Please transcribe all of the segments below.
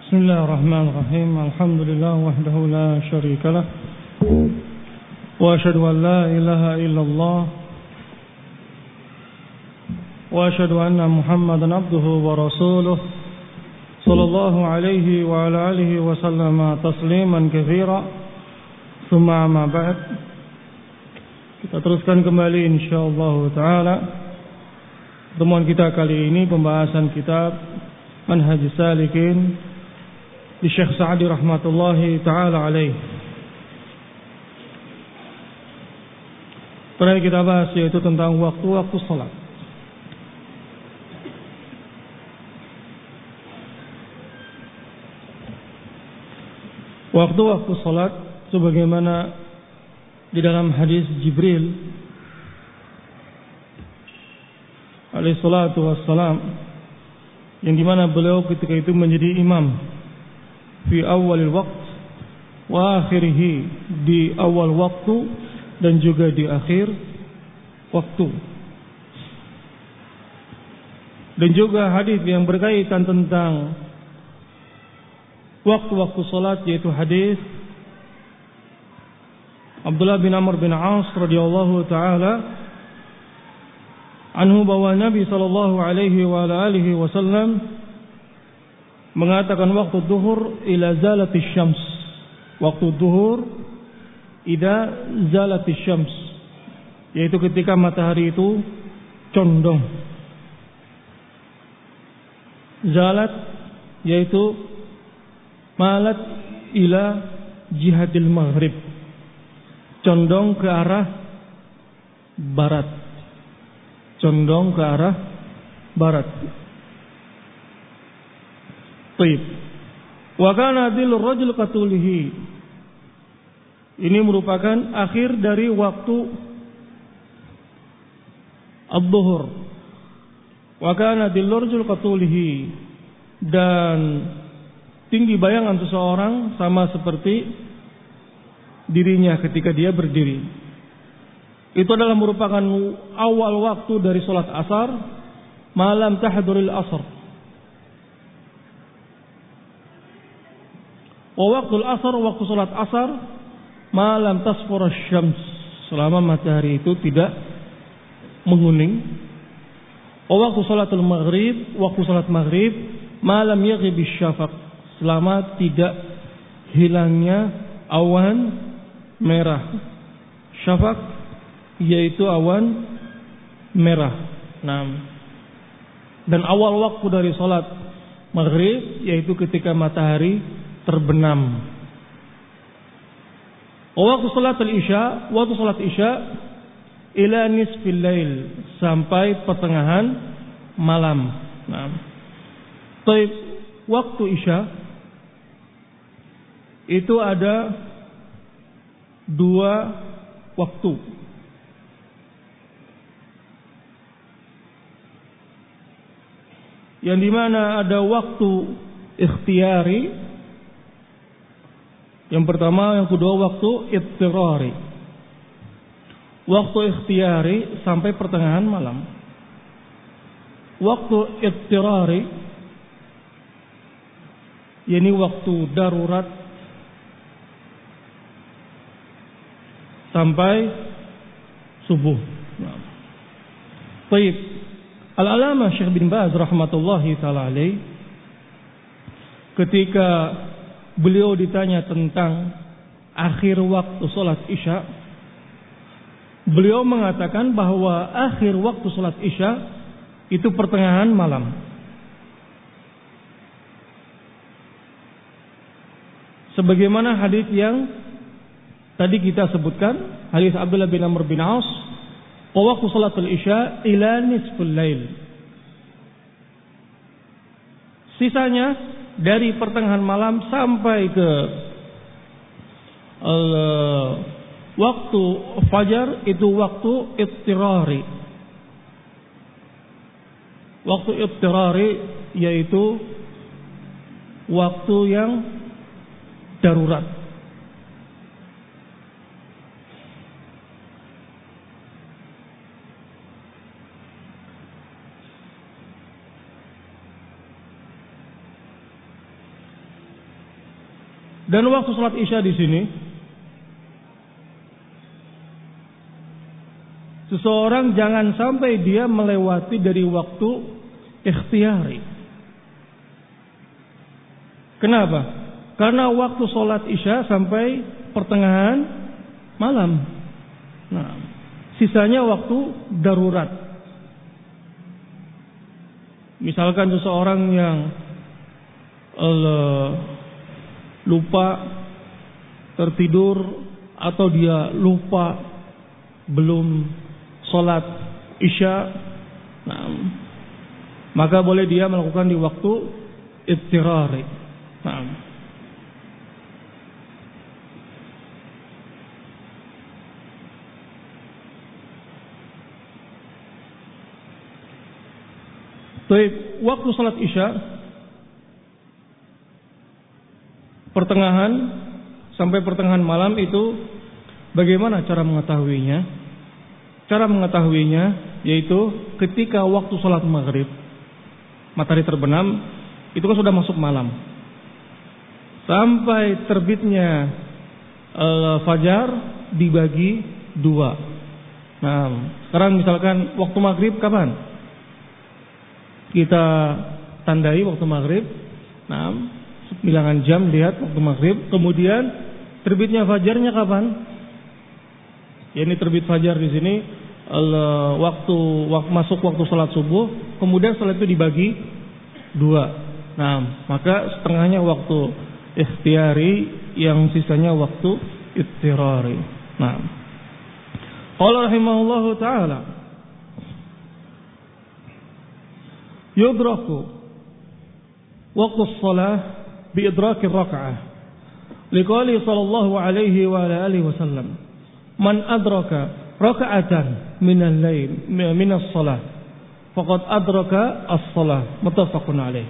Bismillahirrahmanirrahim. Alhamdulillah wahdahu la syarika lah. Wa asyhadu an la ilaha illallah. Wa asyhadu anna Muhammadan abduhu wa rasuluh. Sallallahu alaihi wa ala alihi wa sallama tasliman katsira. Tsumma amma ba'd. Kita teruskan kembali insyaallah taala pertemuan kita kali ini, pembahasan kitab Manhajus Salikin di Syekh Sa'di rahmatullahi ta'ala alaih. Pernah kita bahas yaitu tentang waktu-waktu salat. Waktu-waktu salat sebagaimana di dalam hadis Jibril alaihi salatu wassalam, yang dimana beliau ketika itu menjadi imam fi awalil waqt wa akhirihi, di awal waktu dan juga di akhir waktu. Dan juga hadis yang berkaitan tentang waktu-waktu salat, yaitu hadis Abdullah bin Amr bin As radhiyallahu taala anhu, bahwa Nabi sallallahu alaihi wa alihi wasallam mengatakan waktu duhur ila zalatis syams, waktu duhur ila zalatis syams, yaitu ketika matahari itu condong. Zalat yaitu malat ila jihadil maghrib, condong ke arah barat, condong ke arah barat. Baik. Wa kana dilur rajul qatulihi. Ini merupakan akhir dari waktu adh-dhuhur. Wa kana dilur rajul qatulihi, dan tinggi bayangan seseorang sama seperti dirinya ketika dia berdiri. Itu adalah merupakan awal waktu dari salat asar, malam tahduril asar. Wa waqtul asar, waktu salat asar, malam tasfur asy-syams, selama matahari itu tidak menguning. Wa waqtu salatul maghrib, waktu salat maghrib, malam yaghib asy-syafaq, selama tidak hilangnya awan merah. Syafaq yaitu awan merah. Dan awal waktu dari salat maghrib yaitu ketika matahari terbenam. Waktu salat isya, waktu salat isya ila nisfil lail, sampai pertengahan malam. Baik, waktu isya itu ada dua waktu. Yang dimana ada waktu ikhtiyari, yang pertama, yang kedua waktu ittirari. Waktu ikhtiyari sampai pertengahan malam. Waktu ittirari, yakni waktu darurat sampai subuh. Baik. Al-Alama Syekh bin Baz rahmatullahi ta'ala alaih, ketika beliau ditanya tentang akhir waktu salat isya, beliau mengatakan bahwa akhir waktu salat isya itu pertengahan malam. Sebagaimana hadis yang tadi kita sebutkan, hadis Abdullah bin Amr bin As, waktu salatul isya ila nisful lail. Sisanya dari pertengahan malam sampai ke waktu fajar, itu waktu ittirari. Waktu ittirari yaitu waktu yang darurat. Dan waktu salat Isya di sini, seseorang jangan sampai dia melewati dari waktu ikhtiyari. Kenapa? Karena waktu salat Isya sampai pertengahan malam. Nah, sisanya waktu darurat. Misalkan seseorang yang lupa tertidur atau dia lupa belum sholat Isya, nah, maka boleh dia melakukan di waktu ittirari. Nah, waktu sholat Isya pertengahan sampai pertengahan malam itu bagaimana cara mengetahuinya? Cara mengetahuinya yaitu ketika waktu sholat maghrib matahari terbenam, itu kan sudah masuk malam. Sampai terbitnya fajar dibagi 2. Nah, sekarang misalkan waktu maghrib kapan? Kita tandai waktu maghrib. Nah, bilangan jam lihat waktu maghrib. Kemudian terbitnya fajarnya kapan? Ya, ini terbit fajar di sini waktu masuk waktu salat subuh. Kemudian salat itu dibagi 2. Nah, maka setengahnya waktu ikhtiyari, yang sisanya waktu ittirari. Nah, qala rahimahullahu taala, yudraku waktu shalah bi idraki rak'ah. Liqali sallallahu alaihi wa alihi wasallam, man adraka raka'atan min al-lail min as-shalah faqad adraka as-shalah, muttafaqun alaih.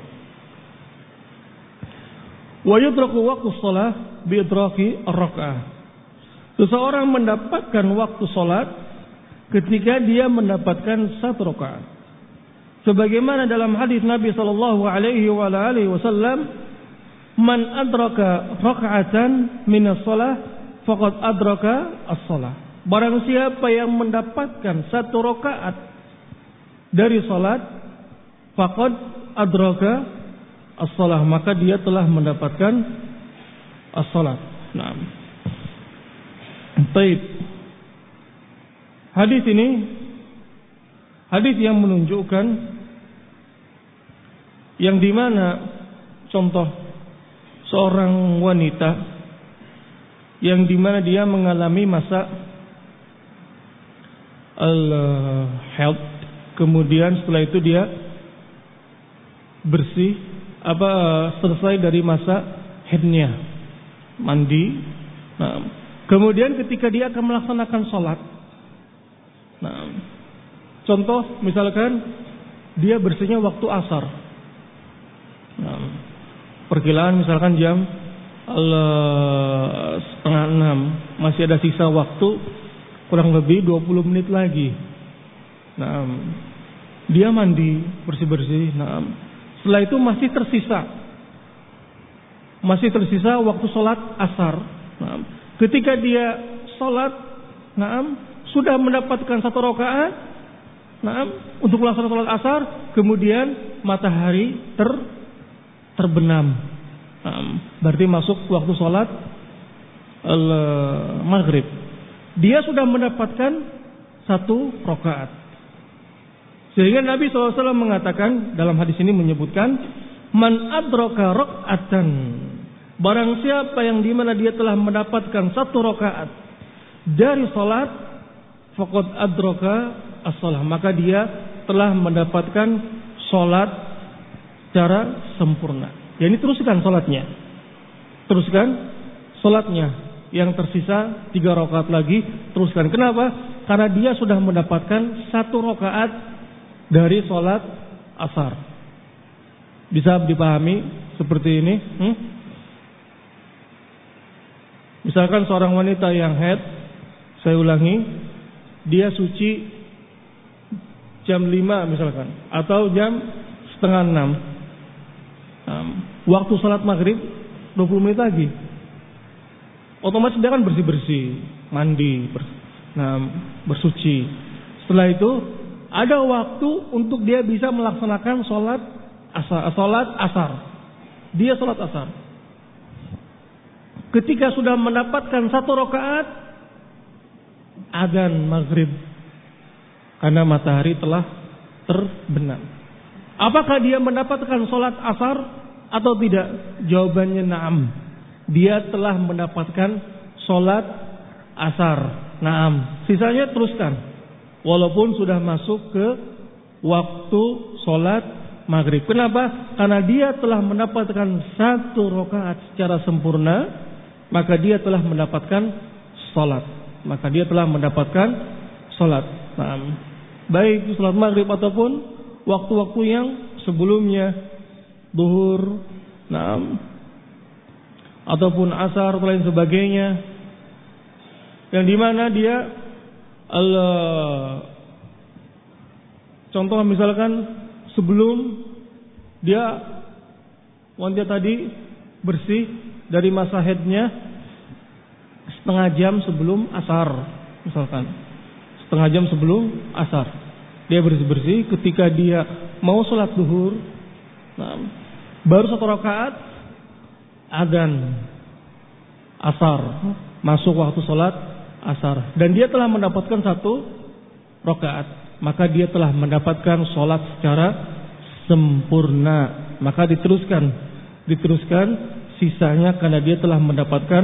Wa yudraku waqtu shalah bi idraki ar-rak'ah. Seseorang mendapatkan waktu salat ketika dia mendapatkan 1 rakaat. Sebagaimana dalam hadis Nabi sallallahu alaihi wa alihi wasallam, man adraka raka'atan min as-shalah faqad adraka as-shalah. Barang siapa yang mendapatkan 1 rakaat dari salat, faqad adraka as-shalah, maka dia telah mendapatkan as-salat. Nah, baik. Hadis ini hadis yang menunjukkan yang dimana contoh seorang wanita yang dimana dia mengalami masa al-haid, kemudian setelah itu dia bersih selesai dari masa haidnya, mandi. Nah, kemudian ketika dia akan melaksanakan sholat, nah, contoh misalkan dia bersihnya waktu asar. Nah, perkiraan misalkan jam 5:30, masih ada sisa waktu kurang lebih 20 menit lagi. Nah, dia mandi, bersih-bersih. Nah, setelah itu masih tersisa waktu sholat asar. Nah, ketika dia sholat, sudah mendapatkan 1 rakaat, untuk melaksanakan sholat asar, kemudian matahari terbenam. Berarti masuk waktu sholat maghrib. Dia sudah mendapatkan 1 rakaat. Sehingga Nabi SAW mengatakan dalam hadis ini menyebutkan, man adraka rak'atan, barang siapa yang dimana dia telah mendapatkan 1 rakaat dari salat, faqad adraka as-shalah, maka dia telah mendapatkan salat secara sempurna. Ya, ini teruskan salatnya. Yang tersisa 3 rakaat lagi, teruskan. Kenapa? Karena dia sudah mendapatkan 1 rakaat dari sholat asar. Bisa dipahami seperti ini? Misalkan seorang wanita yang haid, saya ulangi, dia suci jam 5 misalkan, atau jam 5:30. Waktu sholat maghrib 20 menit lagi. otomatis dia kan bersih-bersih, mandi, bersuci. Setelah itu ada waktu untuk dia bisa melaksanakan sholat asar. Dia sholat asar. Ketika sudah mendapatkan 1 rakaat, adzan maghrib, karena matahari telah terbenam. Apakah dia mendapatkan sholat asar atau tidak? Jawabannya na'am. Dia telah mendapatkan sholat asar. Na'am. Sisanya teruskan. Walaupun sudah masuk ke waktu sholat maghrib. Kenapa? Karena dia telah mendapatkan 1 rakaat secara sempurna, maka dia telah mendapatkan sholat. Na'am. Baik sholat maghrib ataupun waktu-waktu yang sebelumnya, zuhur, na'am, ataupun asar atau lain sebagainya, yang dimana dia contoh misalkan sebelum dia wanita tadi bersih dari masa haidnya setengah jam sebelum asar, misalkan setengah jam sebelum asar dia bersih-bersih. Ketika dia mau sholat zuhur, baru 1 rakaat adzan asar, masuk waktu sholat asar, dan dia telah mendapatkan 1 rakaat, maka dia telah mendapatkan sholat secara sempurna. Maka diteruskan sisanya karena dia telah mendapatkan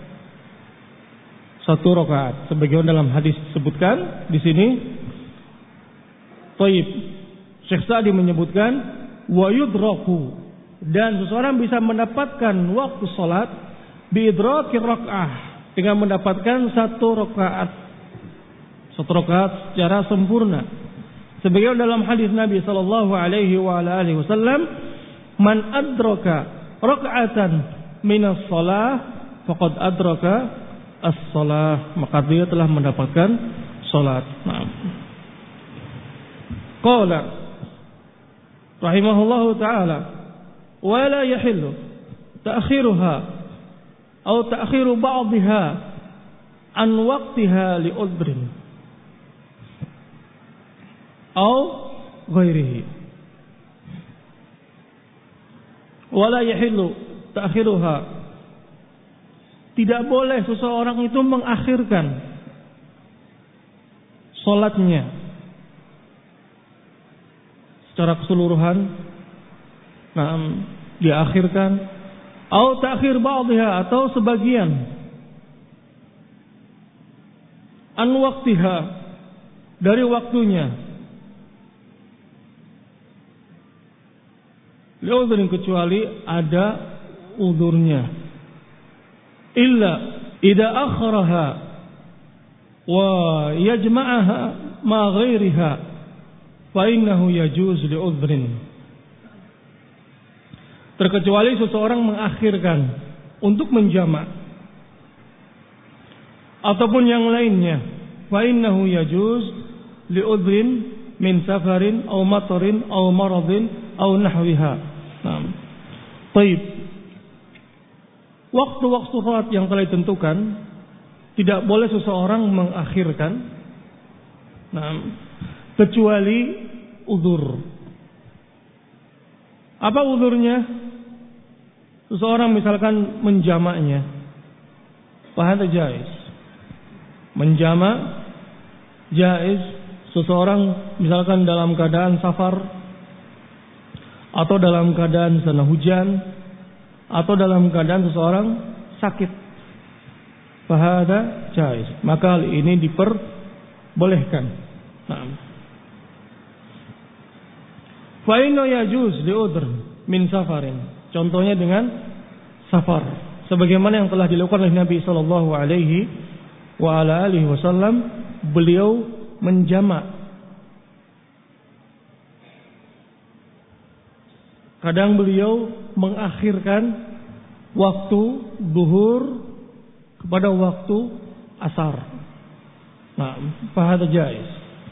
1 rakaat. Sebagaimana dalam hadis disebutkan di sini. Thayyib. Syekh Sa'di menyebutkan wa yudraku, dan seseorang bisa mendapatkan waktu salat bi idraki rak'ah, dengan mendapatkan 1 rakaat secara sempurna. Sebagaimana dalam hadis Nabi sallallahu alaihi wasallam, man adraka rak'atan minas shalah faqad adraka as-shalah, maka dia telah mendapatkan salat. Qala rahimahullahu ta'ala wa la yahillu ta'khiruha aw ta'khiru ba'dihha an waqtiha li udhrin aw ghairihi. Wa la yahillu ta'khiruha, tidak boleh seseorang itu mengakhirkan salatnya secara keseluruhan, diakhirkan, atau ta'khir ba'dihha, atau sebagian, an waqtiha, dari waktunya, li'udhrin, kecuali ada udhurnya, illa idza akharaha wa yajma'aha ma ghairiha fa innahu yajuz li'udhrin. Terkecuali seseorang mengakhirkan untuk menjamak ataupun yang lainnya, fa innahu yajuz li'udhrin min safarin aw matarin aw maradin aw nahwiha. Baik. Waktu-waktu salat yang telah ditentukan tidak boleh seseorang mengakhirkan, kecuali uzur. Apa uzurnya? Seseorang misalkan menjamaknya, fahada jaiz. Menjamak jaiz. Seseorang misalkan dalam keadaan safar, atau dalam keadaan sana hujan, atau dalam keadaan seseorang sakit, fahada jaiz. Maka hal ini diperbolehkan. Fa inna yajuz li'udhr min safarin. Contohnya dengan safar, sebagaimana yang telah dilakukan oleh Nabi sallallahu alaihi wasallam, beliau menjamak. Kadang beliau mengakhirkan waktu zuhur kepada waktu asar. Fahada jaiz.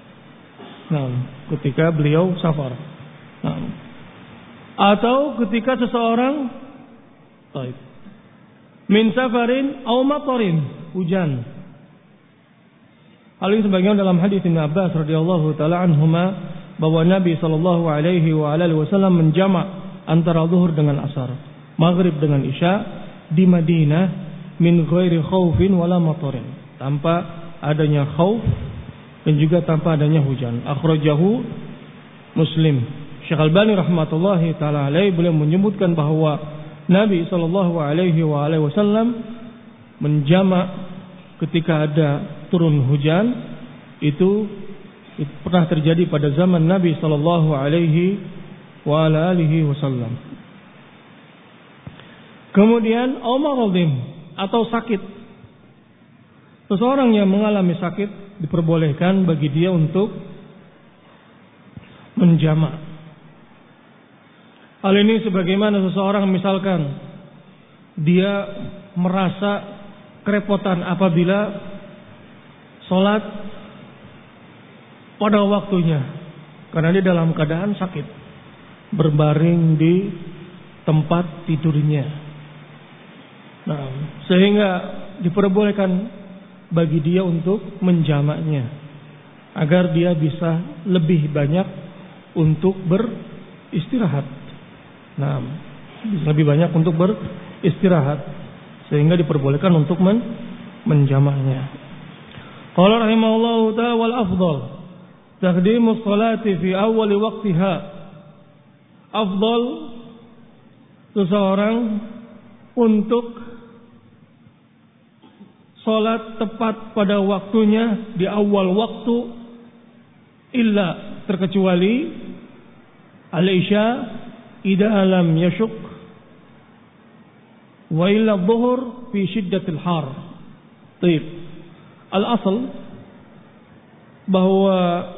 Ketika beliau safar. Atau ketika seseorang min safarin aw matarin, hujan. Hal ini sebagaimana dalam hadis Ibnu Abbas radhiyallahu taala anhuma bahwa Nabi sallallahu alaihi wasallam menjamak antara zuhur dengan asar, maghrib dengan isya di Madinah min ghairi khaufin wala matarin, tanpa adanya khauf dan juga tanpa adanya hujan. Akhrajahu Muslim. Syekh Albani rahmatullahi taala alaihi beliau menyebutkan bahwa Nabi sallallahu alaihi wasallam menjamak ketika ada turun hujan, itu pernah terjadi pada zaman Nabi sallallahu alaihi wasallam. Kemudian maradin atau sakit. Seseorang yang mengalami sakit diperbolehkan bagi dia untuk menjamak. Hal ini sebagaimana seseorang misalkan dia merasa kerepotan apabila sholat pada waktunya karena dia dalam keadaan sakit, berbaring di tempat tidurnya. Nah, sehingga diperbolehkan bagi dia untuk menjamaknya agar dia bisa lebih banyak untuk beristirahat. Nah, lebih banyak untuk beristirahat sehingga diperbolehkan untuk menjamaknya. Qala rahimahullahu ta'ala wal afdal taqdimus salati fi awwal waqtiha. Afdal seseorang untuk salat tepat pada waktunya di awal waktu, illa terkecuali al-isya idza lam yashuk wa illa adh-dhuhr fi shiddatil har. Baik. Al-asl bahwa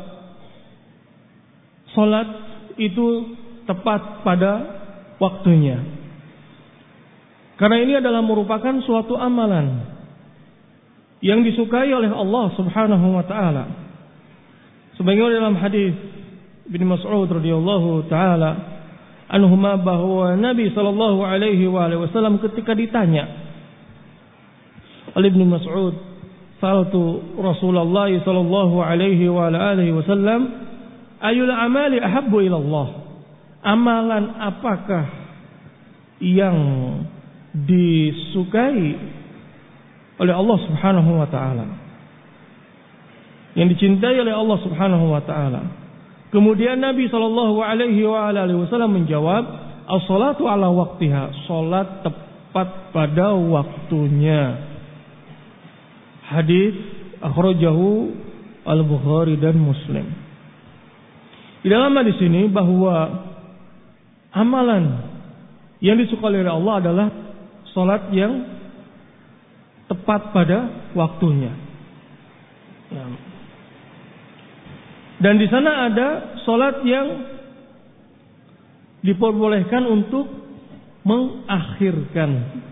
salat itu tepat pada waktunya. Karena ini adalah merupakan suatu amalan yang disukai oleh Allah Subhanahu wa taala. Sebagaimana dalam hadis Ibnu Mas'ud radhiyallahu taala anhuma bahwa Nabi sallallahu alaihi wasallam ketika ditanya oleh Ibnu Mas'ud, "Saltu Rasulullah sallallahu alaihi wasallam, ayyul amali ahabbu ila Allah?" Amalan apakah yang disukai oleh Allah Subhanahu wa taala, yang dicintai oleh Allah Subhanahu wa taala? Kemudian Nabi sallallahu alaihi wasallam menjawab, as-salatu ala waqtiha, salat tepat pada waktunya. Hadis akhrajahu Al-Bukhari dan Muslim. Di dalam hadis ini bahwa amalan yang disukai oleh Allah adalah salat yang tepat pada waktunya. Dan di sana ada salat yang diperbolehkan untuk mengakhirkan.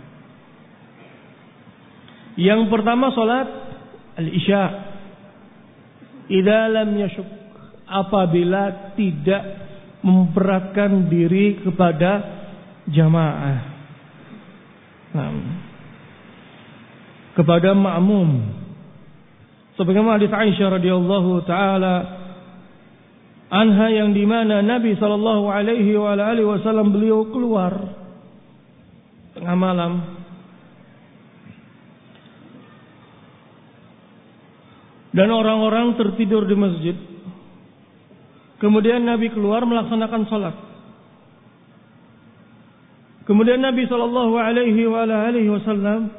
Yang pertama salat al-isya idza lam yashuk, apabila tidak memberatkan diri kepada jamaah, kepada makmum. Sebagaimana hadis Aisyah radhiyallahu taala anha yang di mana Nabi sallallahu alaihi wasallam beliau keluar tengah malam dan orang-orang tertidur di masjid. Kemudian Nabi keluar melaksanakan salat. Kemudian Nabi sallallahu alaihi wasallam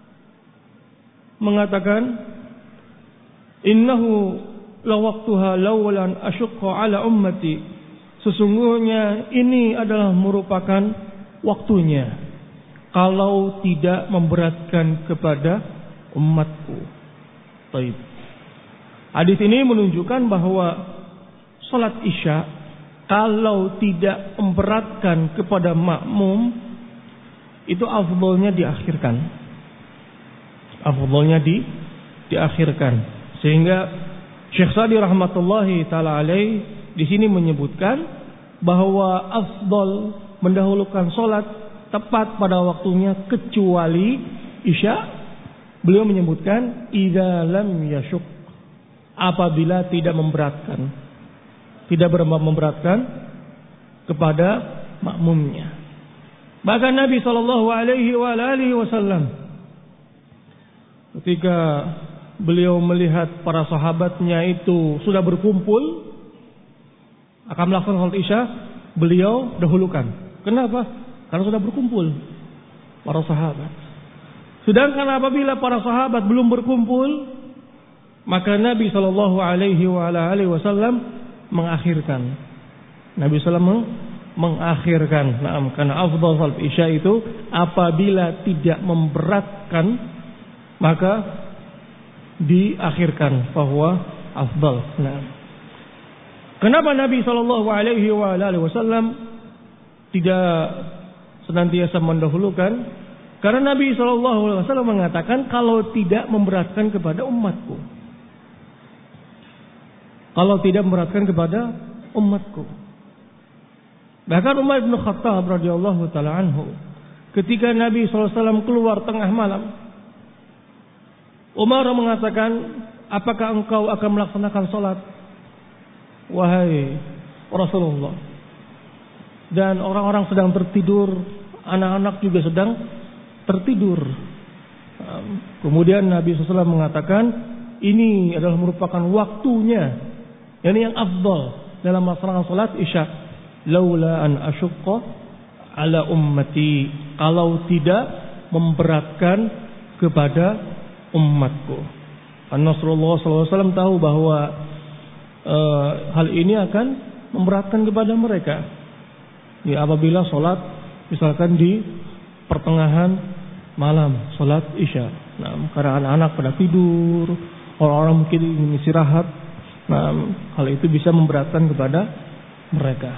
mengatakan, innahu lawaqtuha lawalan asyqa ala ummati, sesungguhnya ini adalah merupakan waktunya kalau tidak memberatkan kepada umatku. Baik. Hadis ini menunjukkan bahwa salat isya kalau tidak memberatkan kepada makmum itu afdhalnya diakhirkan. Afdhalnya diakhirkan. Sehingga Syekh Sa'di rahmatullahi taala alaih di sini menyebutkan bahwa afdal mendahulukan salat tepat pada waktunya kecuali Isya. Beliau menyebutkan idza lam yasyuk, apabila tidak memberatkan, tidak memberatkan kepada makmumnya. Bahkan Nabi sallallahu alaihi wasallam ketika beliau melihat para sahabatnya itu sudah berkumpul akan melaksanakan salat Isya, beliau dahulukan. Kenapa? Karena sudah berkumpul para sahabat. Sedangkan apabila para sahabat belum berkumpul, maka Nabi sallallahu alaihi wasallam mengakhirkan. Nabi sallallahu mengakhirkan. Karena afdal salat Isya itu apabila tidak memberatkan, maka diakhirkan bahwa afdal. Kenapa Nabi sallallahu alaihi wasallam tidak senantiasa mendahulukan? Karena Nabi sallallahu alaihi wasallam mengatakan kalau tidak memberatkan kepada umatku. Kalau tidak memberatkan kepada umatku. Bahkan Umar bin Khattab radhiyallahu taala anhu, ketika Nabi sallallahu alaihi wasallam keluar tengah malam, Umar mengatakan, apakah engkau akan melaksanakan salat, wahai Rasulullah? Dan orang-orang sedang tertidur, anak-anak juga sedang tertidur. Kemudian Nabi SAW mengatakan, ini adalah merupakan waktunya, yani yang afdal dalam melaksanakan salat Isya. Laula an asyqa ala ummati, kalau tidak memberatkan kepada umatku. Karena Rasulullah SAW tahu bahwa hal ini akan memberatkan kepada mereka. Ya, apabila sholat misalkan di pertengahan malam, sholat Isya. Karena anak-anak pada tidur, orang-orang mungkin ingin istirahat. Hal itu bisa memberatkan kepada mereka.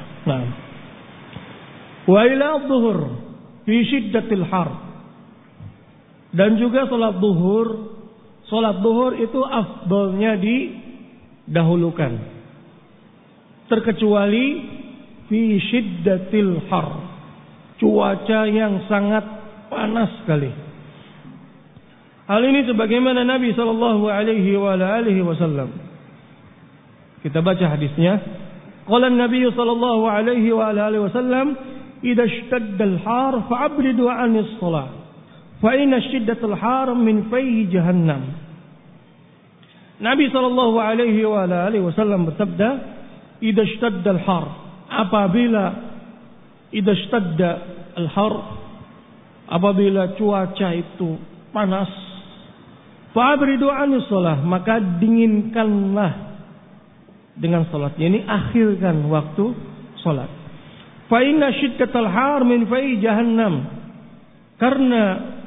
Wa ila dhuhur fi syiddatil har. Dan juga sholat duhur itu afdalnya didahulukan, terkecuali fi syiddatil har, cuaca yang sangat panas sekali. Hal ini sebagaimana Nabi sallallahu alaihi wasallam, kita baca hadisnya. Qala an-nabiy sallallahu alaihi wasallam, idza ishtadda al-har fa'abridu 'anis shalah. Fa inna syiddatul har min fayhi jahannam. Nabi sallallahu alaihi wasallam bersabda, idza ishtadda al-har, apabila idza ishtadda al-har, apabila cuaca itu panas, fa abridu 'anis shalah, maka dinginkanlah dengan salatnya, ini akhirkan waktu salat. Fa inna syiddatul har min fayhi jahannam, karena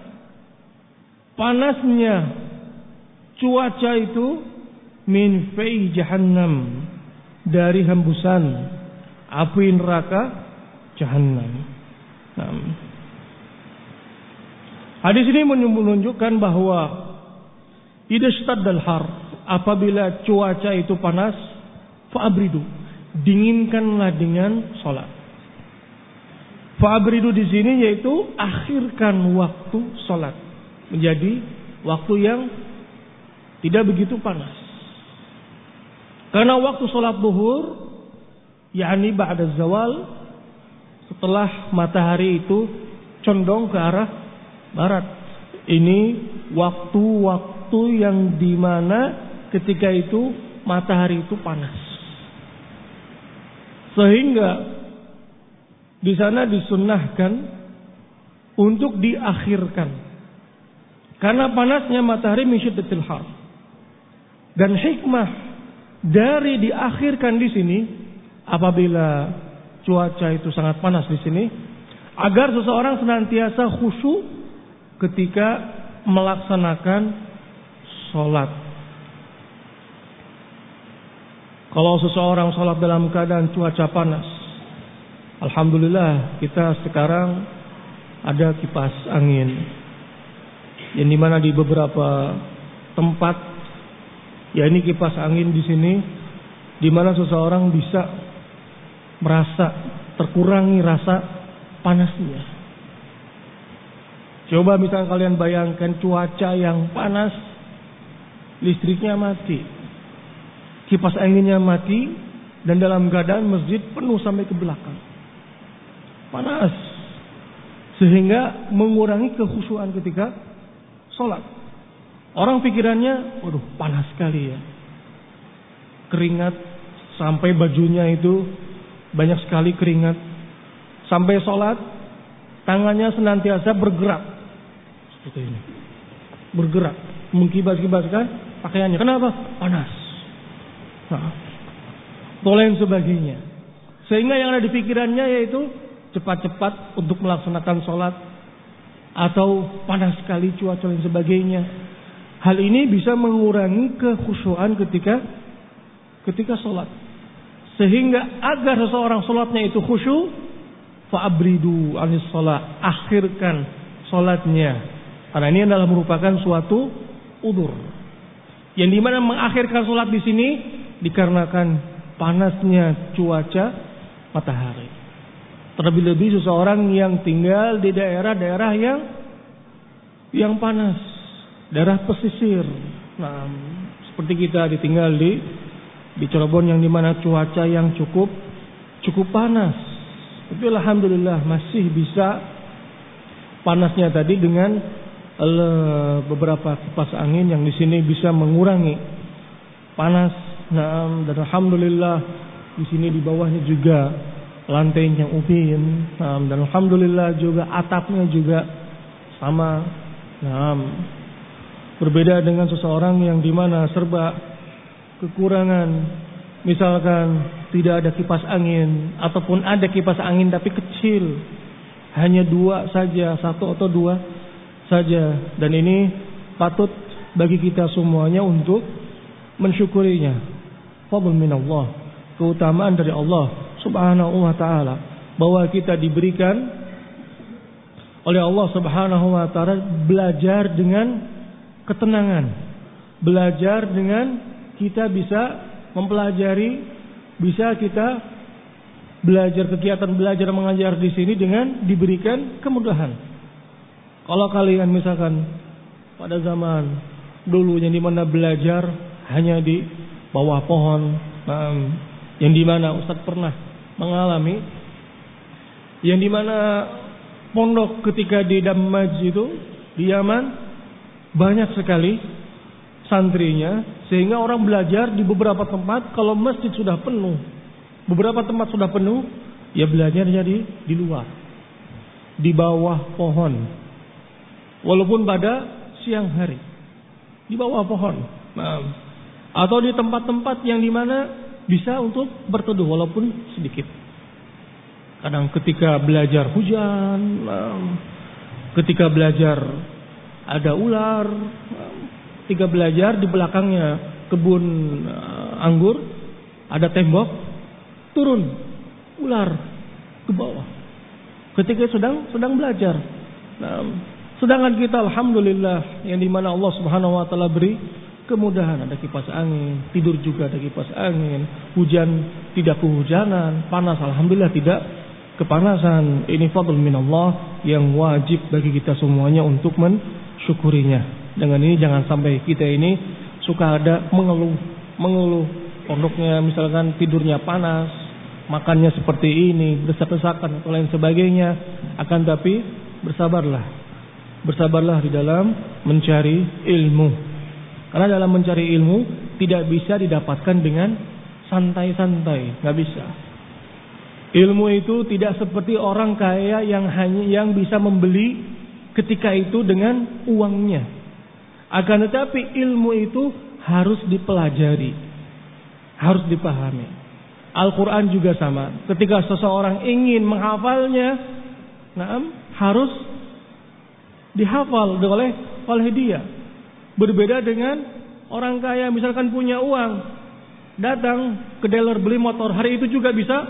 panasnya cuaca itu min fayhi jahannam, dari hembusan api neraka jahannam. Hadis ini menunjukkan bahwa idza ishtadda al-har, apabila cuaca itu panas, fa'abridu, dinginkanlah dengan salat. Fa'abridu di sini yaitu akhirkan waktu salat menjadi waktu yang tidak begitu panas. Karena waktu salat zuhur, yakni ba'da zawal, setelah matahari itu condong ke arah barat. Ini waktu-waktu yang dimana ketika itu matahari itu panas. Sehingga di sana disunnahkan untuk diakhirkan, karena panasnya matahari min syiddatil har. Dan hikmah dari diakhirkan di sini, apabila cuaca itu sangat panas di sini, agar seseorang senantiasa khusyuk ketika melaksanakan sholat. Kalau seseorang sholat dalam keadaan cuaca panas, alhamdulillah kita sekarang ada kipas angin, yang dimana di beberapa tempat, ya ini kipas angin di sini, dimana seseorang bisa merasa terkurangi rasa panasnya. Coba misalnya kalian bayangkan cuaca yang panas, listriknya mati, kipas anginnya mati, dan dalam keadaan masjid penuh sampai ke belakang. Panas. Sehingga mengurangi kekhusyuan ketika sholat. Orang pikirannya, waduh panas sekali ya. Keringat sampai bajunya itu banyak sekali keringat. Sampai sholat, tangannya senantiasa bergerak. Seperti ini. Bergerak. Mengkibas-kibaskan pakaiannya. Kenapa? Panas. Nah, lain sebagainya. Sehingga yang ada di pikirannya yaitu cepat-cepat untuk melaksanakan sholat. Atau panas sekali cuaca dan sebagainya. Hal ini bisa mengurangi kekhusyuan ketika sholat. Sehingga agar seseorang sholatnya itu khusyuk, fa'abridu anis sholat, akhirkan sholatnya. Karena ini adalah merupakan suatu udzur. Yang dimana mengakhirkan sholat di sini dikarenakan panasnya cuaca matahari. Terlebih-lebih seseorang yang tinggal di daerah-daerah yang panas, daerah pesisir. Nah, seperti kita ditinggal di Cirebon yang dimana cuaca yang cukup panas. Tapi alhamdulillah masih bisa panasnya tadi dengan beberapa kipas angin yang di sini bisa mengurangi panas. Nah, dan alhamdulillah di sini di bawahnya juga lantainya ubin. Nah, dan alhamdulillah juga atapnya juga sama. Nah, berbeda dengan seseorang yang dimana serba kekurangan, misalkan tidak ada kipas angin, ataupun ada kipas angin tapi kecil, hanya 2 saja, 1 atau 2 saja. Dan ini patut bagi kita semuanya untuk mensyukurinya. Fadl minallah, keutamaan dari Allah Subhanahu wa ta'ala, bahwa kita diberikan oleh Allah Subhanahu wa ta'ala belajar dengan ketenangan, belajar dengan kita bisa mempelajari, bisa kita belajar, kegiatan belajar mengajar di sini dengan diberikan kemudahan. Kalau kalian misalkan pada zaman dulu yang dimana belajar hanya di bawah pohon, yang dimana Ustaz pernah mengalami, yang dimana pondok ketika di Damaj itu di Yaman banyak sekali santrinya, sehingga orang belajar di beberapa tempat. Kalau masjid sudah penuh, beberapa tempat sudah penuh, ya belajar jadi di luar, di bawah pohon. Walaupun pada siang hari, di bawah pohon, atau di tempat-tempat yang dimana bisa untuk berteduh walaupun sedikit. Kadang ketika belajar hujan, ketika belajar ada ular, ketika belajar di belakangnya kebun anggur ada tembok, turun ular ke bawah. Ketika sedang belajar. Sedangkan kita alhamdulillah yang dimana Allah Subhanahu wa ta'ala beri kemudahan, ada kipas angin, tidur juga ada kipas angin, hujan tidak kehujanan, panas alhamdulillah tidak kepanasan. Ini fadl minallah yang wajib bagi kita semuanya untuk mensyukurinya. Dengan ini jangan sampai kita ini suka ada mengeluh pondoknya misalkan tidurnya panas, makannya seperti ini, desak-desakan atau lain sebagainya. Akan tapi bersabarlah di dalam mencari ilmu. Karena dalam mencari ilmu tidak bisa didapatkan dengan santai-santai, nggak bisa. Ilmu itu tidak seperti orang kaya yang bisa membeli ketika itu dengan uangnya. Akan tetapi ilmu itu harus dipelajari, harus dipahami. Al-Quran juga sama. Ketika seseorang ingin menghafalnya, harus dihafal oleh dia. Berbeda dengan orang kaya misalkan punya uang, datang ke dealer beli motor, hari itu juga bisa.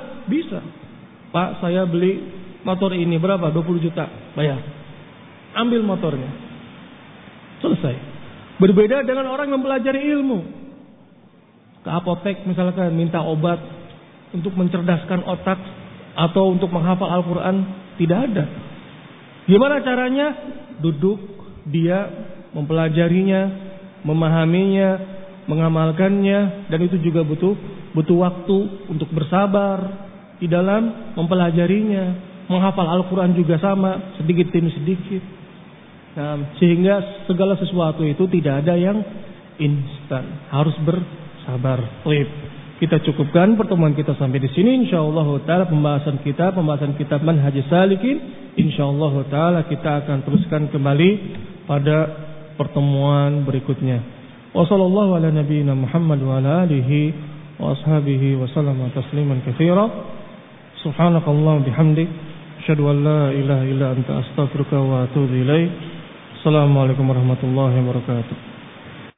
Pak, saya beli motor ini berapa? 20 juta. Bayar. Ambil motornya. Selesai. Berbeda dengan orang yang mempelajari ilmu. Ke apotek misalkan minta obat untuk mencerdaskan otak atau untuk menghafal Al-Quran, tidak ada. Gimana caranya? duduk dia mempelajarinya, memahaminya, mengamalkannya, dan itu juga butuh waktu untuk bersabar di dalam mempelajarinya. Menghafal Al-Quran juga sama, sedikit demi sedikit. Nah, sehingga segala sesuatu itu tidak ada yang instan, harus bersabar. Kita cukupkan pertemuan kita sampai di sini. Insyaallah taala pembahasan kitab Manhajus Salikin, insyaallah taala kita akan teruskan kembali pada pertemuan berikutnya. Wassallallahu ala nabiyyina Muhammad wa ala alihi wa ashabihi wa sallama tasliman katsira. Subhanakallahumma bihamdik, asyhadu an la ilaha illa anta astaghfiruka wa atubu ilaik. Assalamualaikum warahmatullahi wabarakatuh.